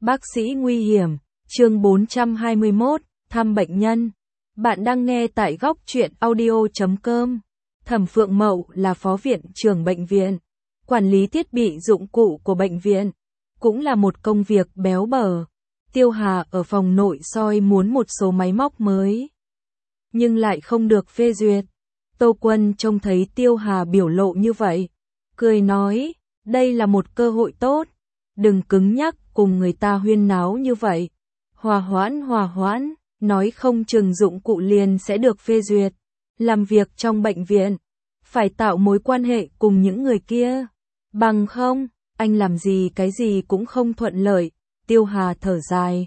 Bác sĩ nguy hiểm, chương 421, thăm bệnh nhân. Bạn đang nghe tại góc truyện audio.com. Thẩm Phượng Mậu là phó viện trưởng bệnh viện, quản lý thiết bị dụng cụ của bệnh viện, cũng là một công việc béo bở. Tiêu Hà ở phòng nội soi muốn một số máy móc mới, nhưng lại không được phê duyệt. Tô Quân trông thấy Tiêu Hà biểu lộ như vậy, cười nói, đây là một cơ hội tốt, đừng cứng nhắc cùng người ta huyên náo như vậy. Hòa hoãn, nói không chừng dụng cụ liền sẽ được phê duyệt. Làm việc trong bệnh viện, phải tạo mối quan hệ cùng những người kia. Bằng không, anh làm gì cái gì cũng không thuận lợi. Tiêu Hà thở dài.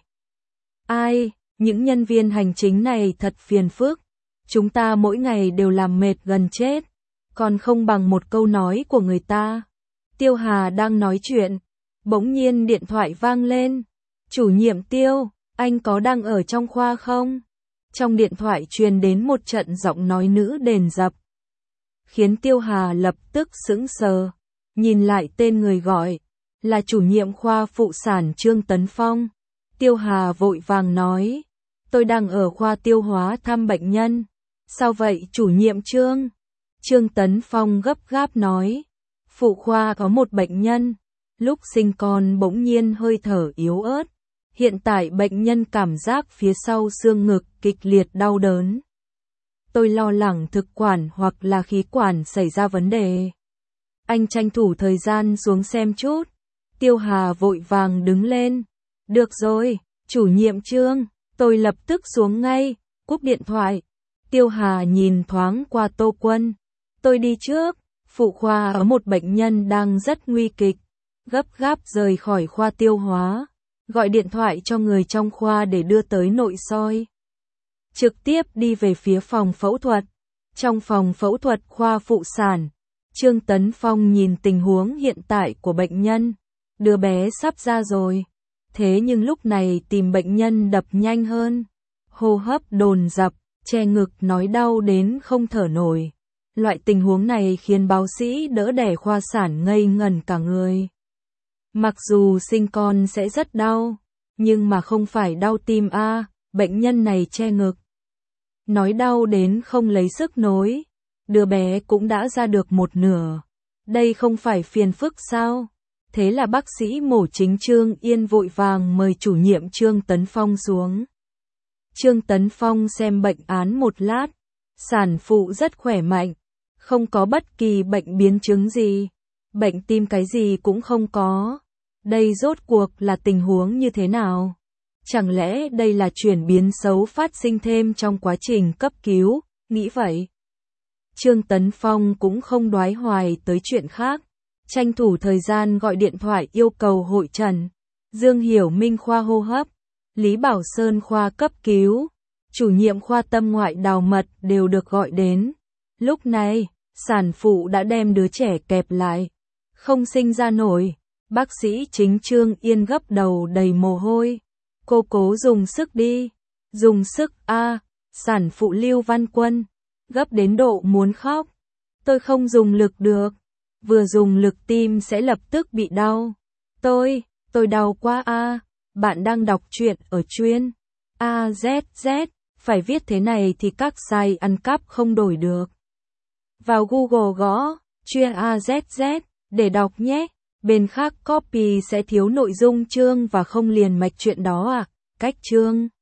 Ai, những nhân viên hành chính này thật phiền phức. Chúng ta mỗi ngày đều làm mệt gần chết, còn không bằng một câu nói của người ta. Tiêu Hà đang nói chuyện, bỗng nhiên điện thoại vang lên. Chủ nhiệm Tiêu, anh có đang ở trong khoa không? Trong điện thoại truyền đến một trận giọng nói nữ đền dập, khiến Tiêu Hà lập tức sững sờ, nhìn lại tên người gọi, là chủ nhiệm khoa phụ sản Trương Tấn Phong. Tiêu Hà vội vàng nói, tôi đang ở khoa tiêu hóa thăm bệnh nhân. Sao vậy chủ nhiệm Trương? Trương Tấn Phong gấp gáp nói, phụ khoa có một bệnh nhân, lúc sinh con bỗng nhiên hơi thở yếu ớt. Hiện tại bệnh nhân cảm giác phía sau xương ngực kịch liệt đau đớn. Tôi lo lắng thực quản hoặc là khí quản xảy ra vấn đề. Anh tranh thủ thời gian xuống xem chút. Tiêu Hà vội vàng đứng lên. Được rồi, chủ nhiệm Trương, tôi lập tức xuống ngay, cúp điện thoại. Tiêu Hà nhìn thoáng qua Tô Quân. Tôi đi trước, phụ khoa ở một bệnh nhân đang rất nguy kịch, gấp gáp rời khỏi khoa tiêu hóa. Gọi điện thoại cho người trong khoa để đưa tới nội soi. Trực tiếp đi về phía phòng phẫu thuật. Trong phòng phẫu thuật khoa phụ sản, Trương Tấn Phong nhìn tình huống hiện tại của bệnh nhân. Đứa bé sắp ra rồi. Thế nhưng lúc này tìm bệnh nhân đập nhanh hơn. Hô hấp dồn dập, che ngực nói đau đến không thở nổi. Loại tình huống này khiến bác sĩ đỡ đẻ khoa sản ngây ngẩn cả người. Mặc dù sinh con sẽ rất đau, nhưng mà không phải đau tim a, bệnh nhân này che ngực. Nói đau đến không lấy sức nối, đứa bé cũng đã ra được một nửa. Đây không phải phiền phức sao? Thế là bác sĩ mổ chính Trương Yên vội vàng mời chủ nhiệm Trương Tấn Phong xuống. Trương Tấn Phong xem bệnh án một lát, sản phụ rất khỏe mạnh, không có bất kỳ bệnh biến chứng gì, bệnh tim cái gì cũng không có. Đây rốt cuộc là tình huống như thế nào? Chẳng lẽ đây là chuyển biến xấu phát sinh thêm trong quá trình cấp cứu, nghĩ vậy. Trương Tấn Phong cũng không đoái hoài tới chuyện khác, tranh thủ thời gian gọi điện thoại yêu cầu hội trần. Dương Hiểu Minh khoa hô hấp, Lý Bảo Sơn khoa cấp cứu, chủ nhiệm khoa tâm ngoại Đào Mật đều được gọi đến. Lúc này, sản phụ đã đem đứa trẻ kẹp lại, không sinh ra nổi. Bác sĩ chính Trương Yên gấp đầu đầy mồ hôi. Cô cố dùng sức đi. Dùng sức a. Sản phụ Lưu Văn Quân gấp đến độ muốn khóc. Tôi không dùng lực được. Vừa dùng lực tim sẽ lập tức bị đau. Tôi đau quá a. Bạn đang đọc truyện ở chuyên AZZ. Phải viết thế này thì các site ăn cắp không đổi được. Vào Google gõ chuyên AZZ để đọc nhé. Bên khác copy sẽ thiếu nội dung chương và không liền mạch chuyện đó à. Cách chương